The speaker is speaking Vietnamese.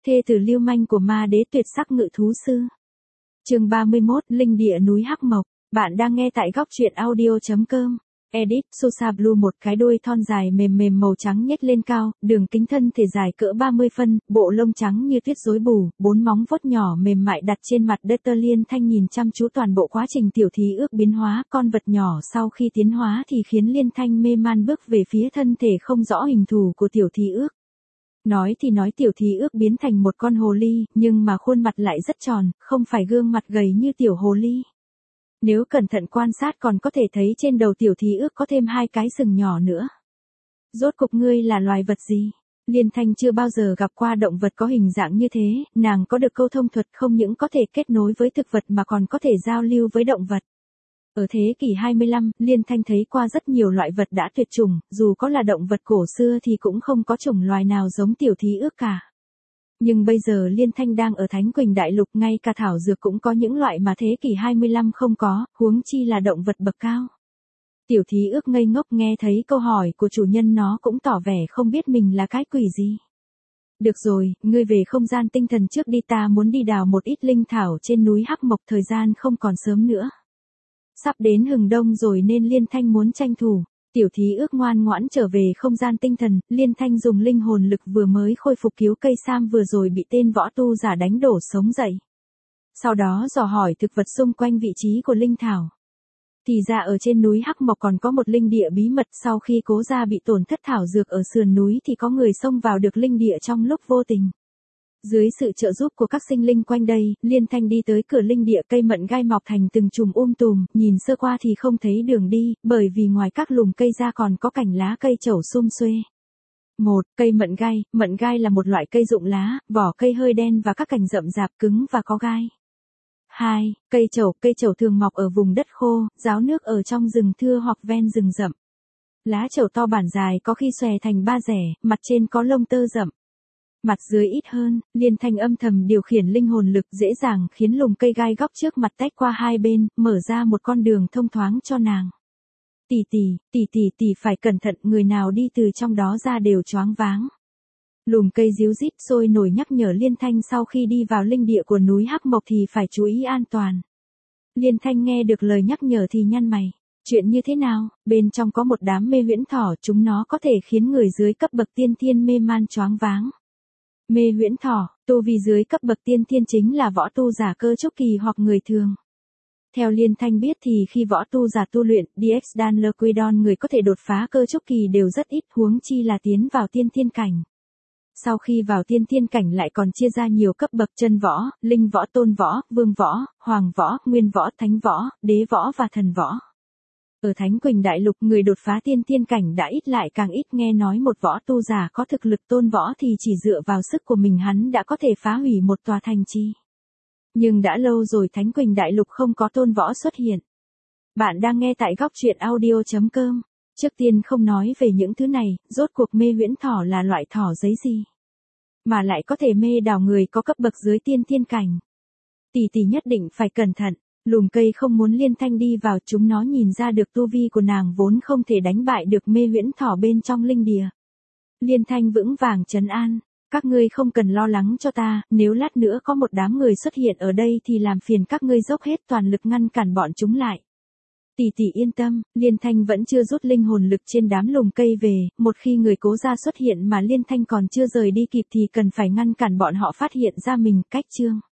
Thê tử lưu manh của ma đế tuyệt sắc ngự thú sư. Chương 31, Linh địa núi Hắc Mộc. Bạn đang nghe tại góc truyện audio.com. Edit, Sosa Blue, một cái đuôi thon dài mềm mềm màu trắng nhếch lên cao, đường kính thân thể dài cỡ 30 phân, bộ lông trắng như tuyết rối bù, 4 móng vuốt nhỏ mềm mại đặt trên mặt đất. Liên Thanh nhìn chăm chú toàn bộ quá trình tiểu thí ước biến hóa, con vật nhỏ sau khi tiến hóa thì khiến Liên Thanh mê man bước về phía thân thể không rõ hình thù của tiểu thí ước. Nói thì nói tiểu thí ước biến thành một con hồ ly, nhưng mà khuôn mặt lại rất tròn, không phải gương mặt gầy như tiểu hồ ly. Nếu cẩn thận quan sát còn có thể thấy trên đầu tiểu thí ước có thêm 2 cái sừng nhỏ nữa. Rốt cục ngươi là loài vật gì? Liên Thanh chưa bao giờ gặp qua động vật có hình dạng như thế, nàng có được câu thông thuật không những có thể kết nối với thực vật mà còn có thể giao lưu với động vật. Ở thế kỷ 25, Liên Thanh thấy qua rất nhiều loại vật đã tuyệt chủng, dù có là động vật cổ xưa thì cũng không có chủng loài nào giống tiểu thí ước cả. Nhưng bây giờ Liên Thanh đang ở Thánh Quỳnh Đại Lục, ngay cả thảo dược cũng có những loại mà thế kỷ 25 không có, huống chi là động vật bậc cao. Tiểu thí ước ngây ngốc nghe thấy câu hỏi của chủ nhân, nó cũng tỏ vẻ không biết mình là cái quỷ gì. Được rồi, ngươi về không gian tinh thần trước đi, ta muốn đi đào một ít linh thảo trên núi Hắc Mộc, thời gian không còn sớm nữa. Sắp đến hừng đông rồi nên Liên Thanh muốn tranh thủ. Tiểu thí ước ngoan ngoãn trở về không gian tinh thần, Liên Thanh dùng linh hồn lực vừa mới khôi phục cứu cây sam vừa rồi bị tên võ tu giả đánh đổ sống dậy. Sau đó dò hỏi thực vật xung quanh vị trí của linh thảo. Thì ra ở trên núi Hắc Mộc còn có một linh địa bí mật, sau khi Cố gia bị tổn thất thảo dược ở sườn núi thì có người xông vào được linh địa trong lúc vô tình. Dưới sự trợ giúp của các sinh linh quanh đây, Liên Thanh đi tới cửa linh địa, cây mận gai mọc thành từng chùm tùm, nhìn sơ qua thì không thấy đường đi, bởi vì ngoài các lùm cây ra còn có cành lá cây trẩu sum xuê. 1. Cây mận gai là một loại cây rụng lá, vỏ cây hơi đen và các cành rậm rạp cứng và có gai. 2. Cây trẩu thường mọc ở vùng đất khô, ráo nước ở trong rừng thưa hoặc ven rừng rậm. Lá trẩu to bản dài có khi xòe thành 3 rẻ, mặt trên có lông tơ rậm. Mặt dưới ít hơn. Liên Thanh âm thầm điều khiển linh hồn lực dễ dàng khiến lùm cây gai góc trước mặt tách qua hai bên, mở ra một con đường thông thoáng cho nàng. Tỷ phải cẩn thận, người nào đi từ trong đó ra đều choáng váng. Lùm cây ríu rít sôi nổi nhắc nhở Liên Thanh sau khi đi vào linh địa của núi Hắc Mộc thì phải chú ý an toàn. Liên Thanh nghe được lời nhắc nhở thì nhăn mày. Chuyện như thế nào? Bên trong có một đám mê huyễn thỏ, chúng nó có thể khiến người dưới cấp bậc tiên thiên mê man choáng váng. Mê huyễn thỏ, tu vi dưới cấp bậc tiên thiên chính là võ tu giả cơ trúc kỳ hoặc người thường. Theo Liên Thanh biết thì khi võ tu giả tu luyện, DX đan Liquidon người có thể đột phá cơ trúc kỳ đều rất ít, huống chi là tiến vào tiên thiên cảnh. Sau khi vào tiên thiên cảnh lại còn chia ra nhiều cấp bậc: chân võ, linh võ, tôn võ, vương võ, hoàng võ, nguyên võ, thánh võ, đế võ và thần võ. Ở Thánh Quỳnh Đại Lục, người đột phá tiên thiên cảnh đã ít lại càng ít, nghe nói một võ tu giả có thực lực tôn võ thì chỉ dựa vào sức của mình hắn đã có thể phá hủy một tòa thành trì. Nhưng đã lâu rồi Thánh Quỳnh Đại Lục không có tôn võ xuất hiện. Bạn đang nghe tại góc truyện audio.com. Trước tiên không nói về những thứ này, rốt cuộc mê huyễn thỏ là loại thỏ giấy gì? Mà lại có thể mê đảo người có cấp bậc dưới tiên thiên cảnh. Tỷ nhất định phải cẩn thận. Lùm cây không muốn Liên Thanh đi vào, chúng nó nhìn ra được tu vi của nàng vốn không thể đánh bại được mê huyễn thỏ bên trong linh địa. Liên Thanh vững vàng trấn an, các ngươi không cần lo lắng cho ta, nếu lát nữa có một đám người xuất hiện ở đây thì làm phiền các ngươi dốc hết toàn lực ngăn cản bọn chúng lại. Tỷ yên tâm. Liên Thanh vẫn chưa rút linh hồn lực trên đám lùm cây về, một khi người Cố gia xuất hiện mà Liên Thanh còn chưa rời đi kịp thì cần phải ngăn cản bọn họ phát hiện ra mình. Cách chương